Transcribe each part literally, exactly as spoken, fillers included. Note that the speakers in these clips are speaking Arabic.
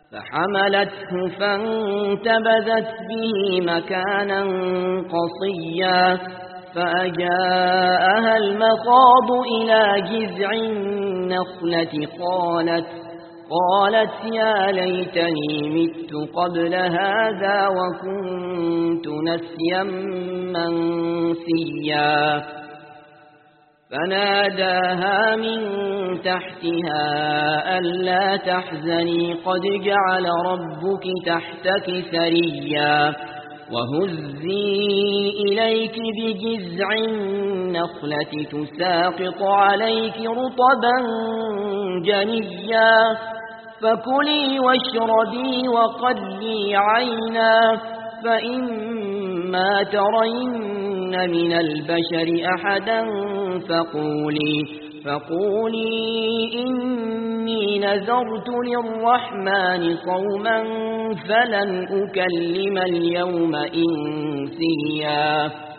فحملته فانتبذت به مكانا قصيا فأجاءها المخاض إلى جذع النخلة قالت قالت يا ليتني مت قبل هذا وكنت نسيا منسيا فناداها من تحتها ألا تحزني قد جعل ربك تحتك ثريا وهزي إليك بجذع النخلة تساقط عليك رطبا جنيا فكلي واشربي وقري عينا فإما ترين من البشر أحدا فقولي فقولي إني نذرت للرحمن صوما فلن أكلم اليوم إنسيا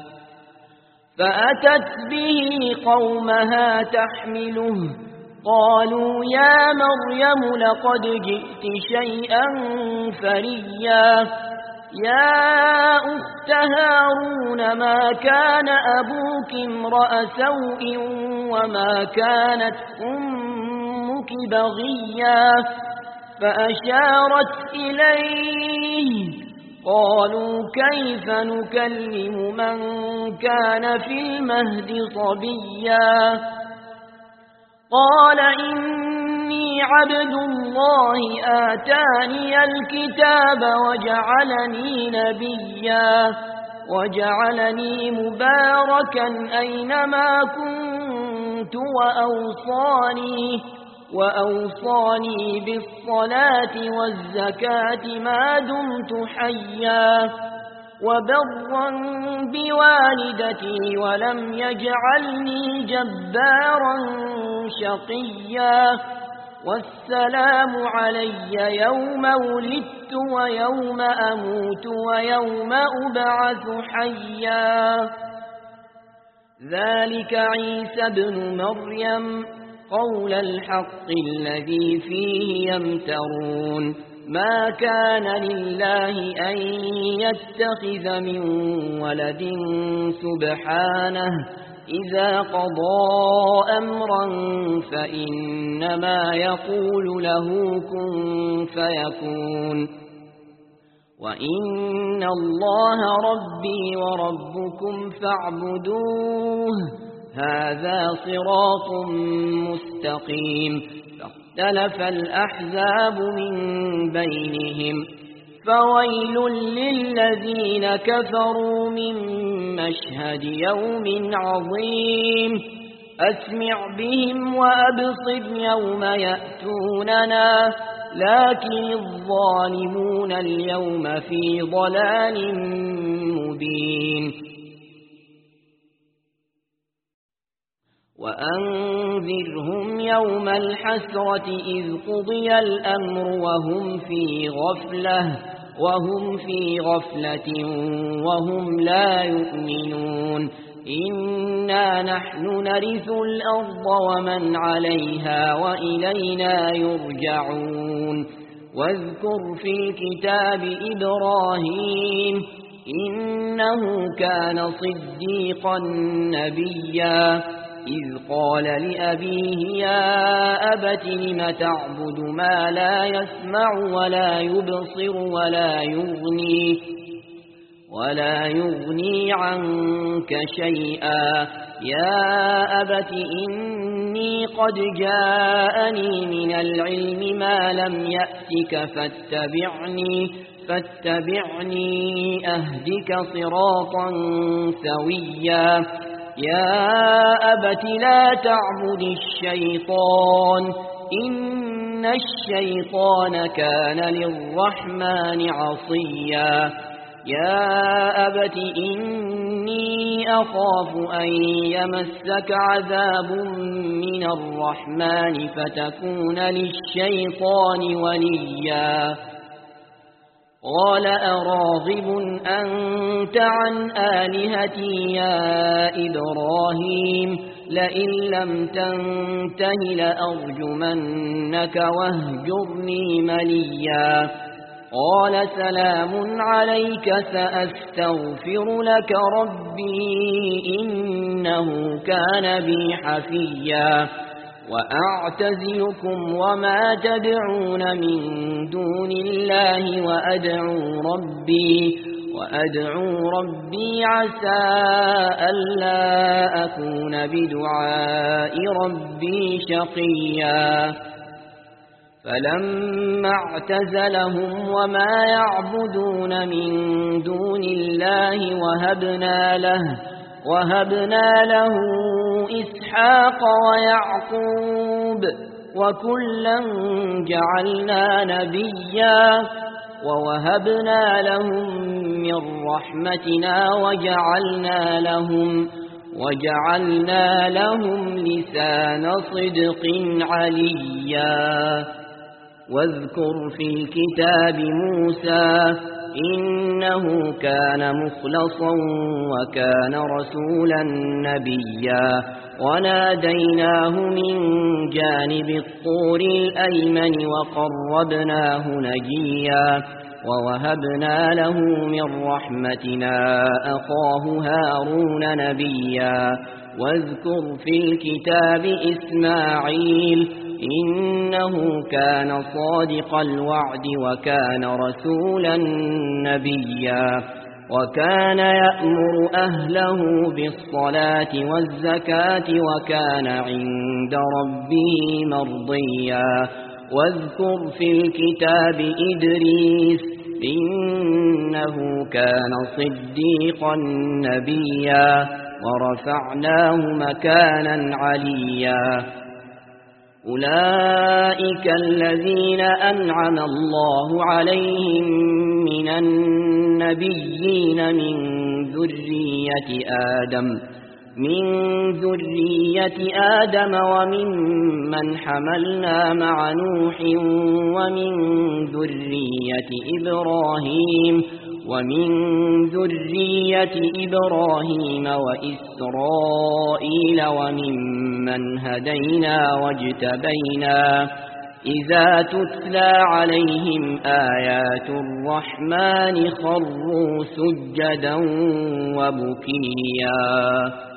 فأتت به قومها تحمله قالوا يا مريم لقد جئت شيئا فريا يا أخت هارون ما كان أبوك امرأ سوء وما كانت أمك بغيا فأشارت إليه قالوا كيف نكلم من كان في المهد صبيا قال إني عبد الله آتاني الكتاب وجعلني نبيا وجعلني مباركا أينما كنت وأوصاني وأوصاني بالصلاة والزكاة ما دمت حيا وبرا بوالدتي ولم يجعلني جبارا شقيا والسلام علي يوم ولدت ويوم أموت ويوم أبعث حيا ذلك عيسى ابن مريم قول الحق الذي فيه يمترون ما كان لله أن يتخذ من ولد سبحانه إذا قضى أمرا فإنما يقول له كن فيكون وإن الله ربي وربكم فاعبدوه هذا صراط مستقيم فاختلف الأحزاب من بينهم فويل للذين كفروا من مشهد يوم عظيم أسمع بهم وأبصر يوم يأتوننا لكن الظالمون اليوم في ضلال مبين وأنذرهم يوم الحسرة إذ قضي الأمر وهم في غفلة وهم في غفلة وهم لا يؤمنون إنا نحن نرث الأرض ومن عليها وإلينا يرجعون واذكر في الكتاب إبراهيم إنه كان صديقا نبيا إذ قال لأبيه يا أبت لم تعبد ما لا يسمع ولا يبصر ولا يغني ولا يغني عنك شيئا يا أبت إني قد جاءني من العلم ما لم يأتك فاتبعني فاتبعني أهدك صراطا سويا يا أبت لا تعبد الشيطان إن الشيطان كان للرحمن عصيا يا أبت إني أخاف أن يمسك عذاب من الرحمن فتكون للشيطان وليا قال أراغب أنت عن آلهتي يا إبراهيم لئن لم تنته لأرجمنك واهجرني مليا قال سلام عليك سأستغفر لك ربي إنه كان بي حفيا وأعتزلكم وما تدعون من دون الله وأدعو ربي وأدعو ربي عسى ألا أكون بدعاء ربي شقيا فلما اعتزلهم وما يعبدون من دون الله وهبنا له وهبنا له إسحاق ويعقوب وكلا جعلنا نبيا ووهبنا لهم من رحمتنا وجعلنا لهم وجعلنا لهم لسان صدق عليا واذكر في الكتاب موسى إنه كان مخلصا وكان رسولا نبيا وناديناه من جانب الطور الأيمن وقربناه نجيا ووهبنا له من رحمتنا أخاه هارون نبيا واذكر في الكتاب إسماعيل إنه كان صادق الوعد وكان رسولا نبيا وكان يأمر أهله بالصلاة والزكاة وكان عند ربه مرضيا واذكر في الكتاب إدريس إنه كان صديقا نبيا ورفعناه مكانا عليا أولئك الذين أنعم الله عليهم من النبيين من ذرية آدم من ذرية آدم وممن حملنا مع نوح ومن ذرية إبراهيم ومن ذرية إبراهيم وإسرائيل وممن هدينا واجتبينا إذا تتلى عليهم آيات الرحمن خروا سجدا وبكيا